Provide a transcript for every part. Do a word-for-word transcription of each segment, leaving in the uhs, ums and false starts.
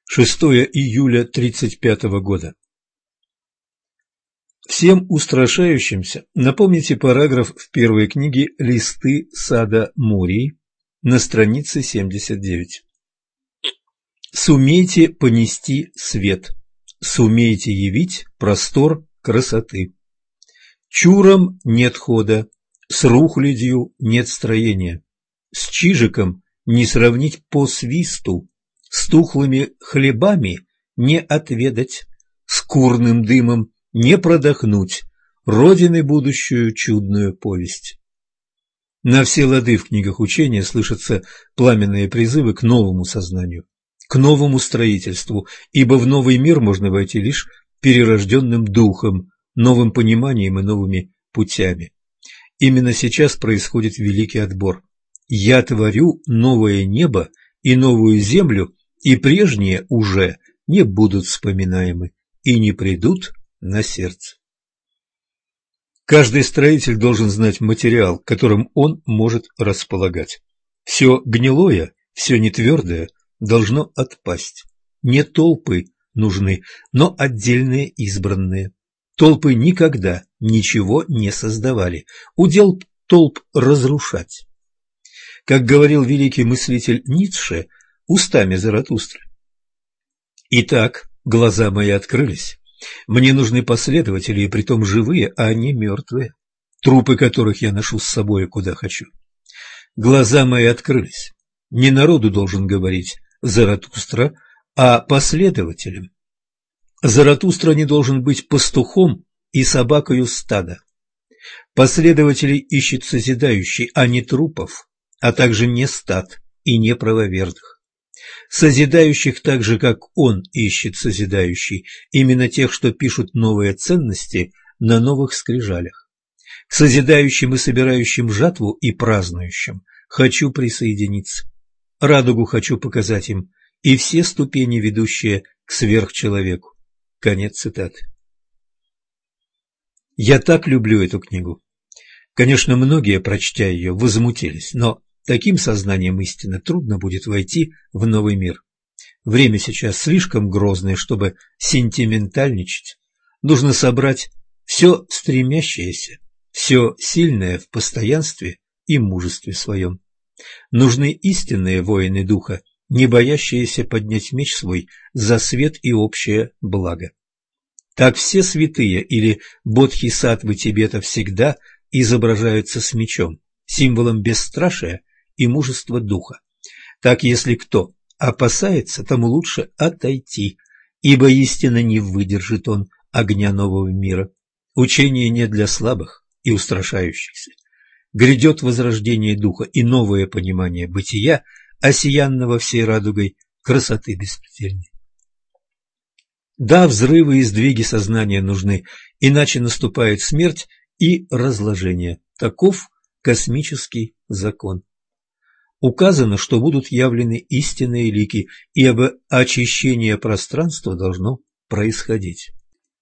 шестое июля тридцать пятого года. Всем устрашающимся напомните параграф в первой книге «Листы сада Мории» на странице семьдесят девять. Сумейте понести свет, сумейте явить простор красоты. Чуром нет хода, с рухлядью нет строения, с чижиком не сравнить по свисту, с тухлыми хлебами не отведать, с курным дымом не продохнуть Родины будущую чудную повесть. На все лады в книгах учения слышатся пламенные призывы к новому сознанию, к новому строительству, ибо в новый мир можно войти лишь перерожденным духом, новым пониманием и новыми путями. Именно сейчас происходит великий отбор. «Я творю новое небо и новую землю, и прежние уже не будут вспоминаемы и не придут на сердце». Каждый строитель должен знать материал, которым он может располагать. Все гнилое, все нетвердое должно отпасть. Не толпы нужны, но отдельные избранные. Толпы никогда ничего не создавали. Удел толп разрушать. Как говорил великий мыслитель Ницше устами Заратустры: «Итак, глаза мои открылись. Мне нужны последователи, и притом живые, а не мертвые, трупы которых я ношу с собой куда хочу. Глаза мои открылись. Не народу должен говорить Заратустра, а последователям. Заратустра не должен быть пастухом и собакою стада. Последователей ищет созидающий, а не трупов, а также не стад и не правоверных. Созидающих так же, как он ищет созидающий, именно тех, что пишут новые ценности на новых скрижалях. К созидающим и собирающим жатву и празднующим хочу присоединиться. Радугу хочу показать им, и все ступени, ведущие к сверхчеловеку». Конец цитаты. Я так люблю эту книгу. Конечно, многие, прочтя ее, возмутились, но таким сознанием истины трудно будет войти в новый мир. Время сейчас слишком грозное, чтобы сентиментальничать. Нужно собрать все стремящееся, все сильное в постоянстве и мужестве своем. Нужны истинные воины духа, не боящиеся поднять меч свой за свет и общее благо. Так все святые или бодхисаттвы Тибета всегда изображаются с мечом, символом бесстрашия и мужества духа. Так, если кто опасается, тому лучше отойти, ибо истинно не выдержит он огня нового мира. Учение не для слабых и устрашающихся. Грядет возрождение духа и новое понимание бытия, осиянного всей радугой красоты беспредельной. Да, взрывы и сдвиги сознания нужны, иначе наступает смерть и разложение. Таков космический закон. Указано, что будут явлены истинные лики, ибо очищение пространства должно происходить.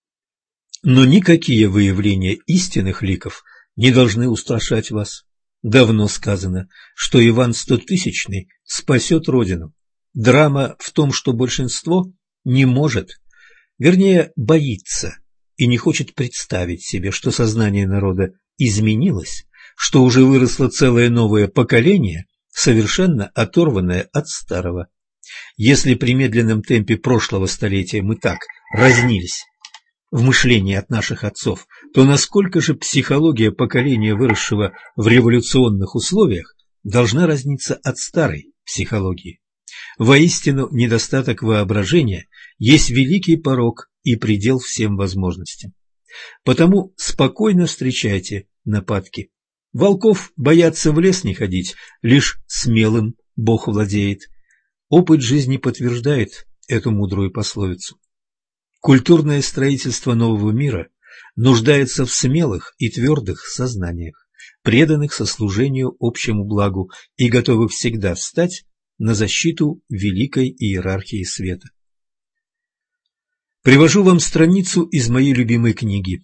Но никакие выявления истинных ликов не должны устрашать вас. Давно сказано, что Иван Стотысячный спасет Родину. Драма в том, что большинство не может, вернее, боится и не хочет представить себе, что сознание народа изменилось, что уже выросло целое новое поколение, совершенно оторванное от старого. Если при медленном темпе прошлого столетия мы так разнились в мышлении от наших отцов, то насколько же психология поколения, выросшего в революционных условиях, должна разниться от старой психологии? Воистину, недостаток воображения есть великий порок и предел всем возможностям. Потому спокойно встречайте нападки. Волков боятся в лес не ходить, лишь смелым Бог владеет. Опыт жизни подтверждает эту мудрую пословицу. Культурное строительство нового мира нуждается в смелых и твердых сознаниях, преданных сослужению общему благу и готовых всегда встать на защиту великой иерархии света. Привожу вам страницу из моей любимой книги.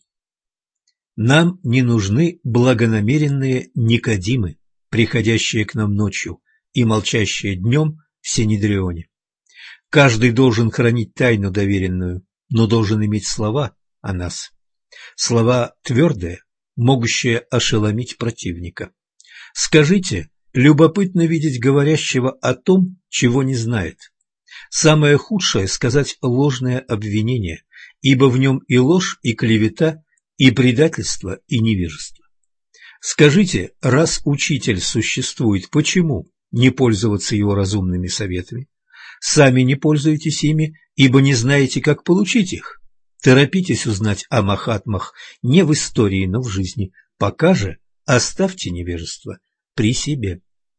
Нам не нужны благонамеренные Никодимы, приходящие к нам ночью и молчащие днем в Синедрионе. Каждый должен хранить тайну доверенную, но должен иметь слова о нас. Слова твердые, могущие ошеломить противника. Скажите, любопытно видеть говорящего о том, чего не знает. Самое худшее — сказать ложное обвинение, ибо в нем и ложь, и клевета, и предательство, и невежество. Скажите, раз учитель существует, почему не пользоваться его разумными советами? Сами не пользуетесь ими, ибо не знаете, как получить их. Торопитесь узнать о махатмах не в истории, но в жизни. Пока же оставьте невежество при себе.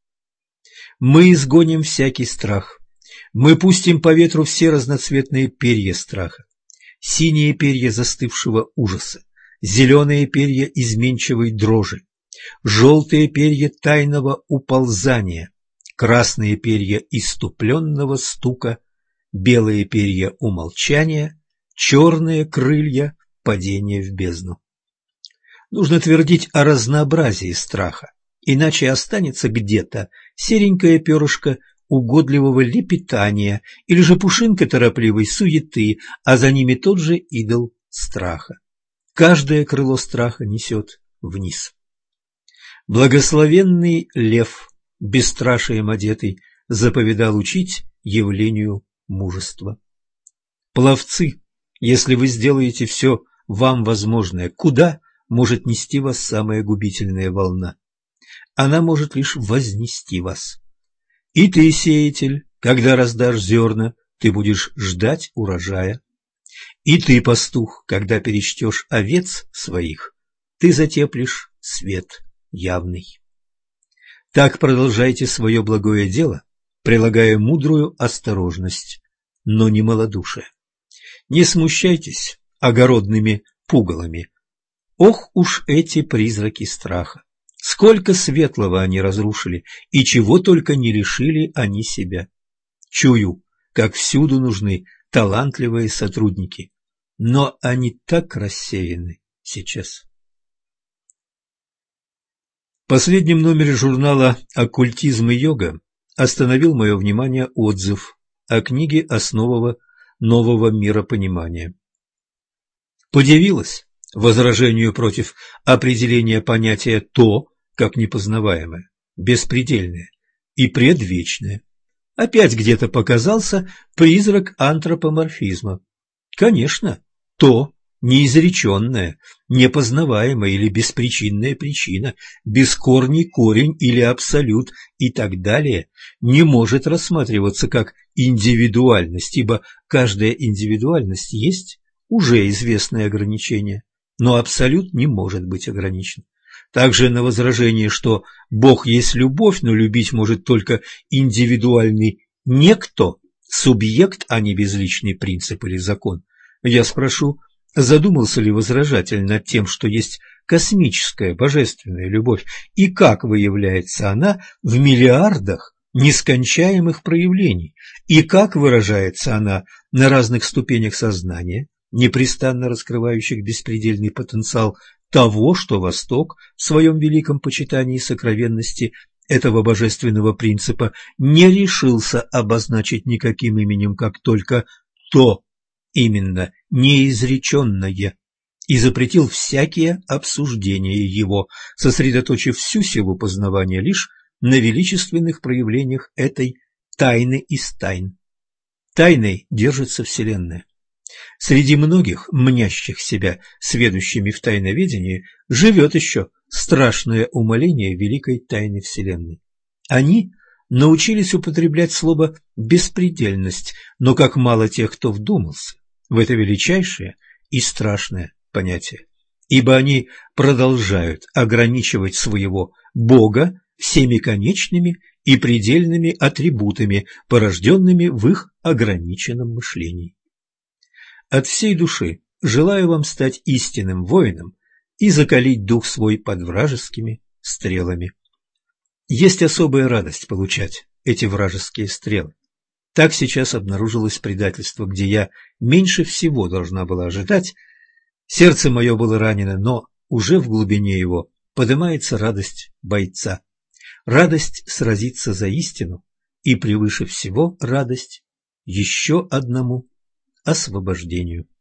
Мы изгоним всякий страх. Мы пустим по ветру все разноцветные перья страха. Синие перья застывшего ужаса, зеленые перья изменчивой дрожи, желтые перья тайного уползания, красные перья иступленного стука, белые перья умолчания, черные крылья падения в бездну. Нужно твердить о разнообразии страха, иначе останется где-то серенькое перышко угодливого лепетания или же пушинка торопливой суеты, а за ними тот же идол страха. Каждое крыло страха несет вниз. Благословенный лев, бесстрашием одетый, заповедал учить явлению мужества. Пловцы, если вы сделаете все вам возможное, куда может нести вас самая губительная волна? Она может лишь вознести вас. И ты, сеятель, когда раздашь зерна, ты будешь ждать урожая. И ты, пастух, когда перечтешь овец своих, ты затеплишь свет явный. Так продолжайте свое благое дело, прилагая мудрую осторожность, но не малодушие. Не смущайтесь огородными пугалами. Ох уж эти призраки страха! Сколько светлого они разрушили, и чего только не лишили они себя. Чую, как всюду нужны талантливые сотрудники, но они так рассеяны сейчас. В последнем номере журнала «Оккультизм и йога» остановил мое внимание отзыв о книге «Основа нового миропонимания». Подивилась возражению против определения понятия «то», как непознаваемое, беспредельное и предвечное. Опять где-то показался призрак антропоморфизма. Конечно, то неизреченное, непознаваемое или беспричинная причина, бескорний корень или абсолют и так далее не может рассматриваться как индивидуальность, ибо каждая индивидуальность есть уже известное ограничение, но абсолют не может быть ограничен. Также на возражение, что Бог есть любовь, но любить может только индивидуальный некто, субъект, а не безличный принцип или закон, я спрошу, задумался ли возражатель над тем, что есть космическая божественная любовь, и как выявляется она в миллиардах нескончаемых проявлений, и как выражается она на разных ступенях сознания, непрестанно раскрывающих беспредельный потенциал того, что Восток в своем великом почитании сокровенности этого божественного принципа не решился обозначить никаким именем, как только то, именно неизреченное, и запретил всякие обсуждения его, сосредоточив всю силу познавания лишь на величественных проявлениях этой тайны из тайн. Тайной держится Вселенная. Среди многих, мнящих себя сведущими в тайноведении, живет еще страшное умаление великой тайны Вселенной. Они научились употреблять слово «беспредельность», но как мало тех, кто вдумался в это величайшее и страшное понятие, ибо они продолжают ограничивать своего Бога всеми конечными и предельными атрибутами, порожденными в их ограниченном мышлении. От всей души желаю вам стать истинным воином и закалить дух свой под вражескими стрелами. Есть особая радость получать эти вражеские стрелы. Так сейчас обнаружилось предательство, где я меньше всего должна была ожидать. Сердце мое было ранено, но уже в глубине его поднимается радость бойца. Радость сразиться за истину и превыше всего радость еще одному освобождению.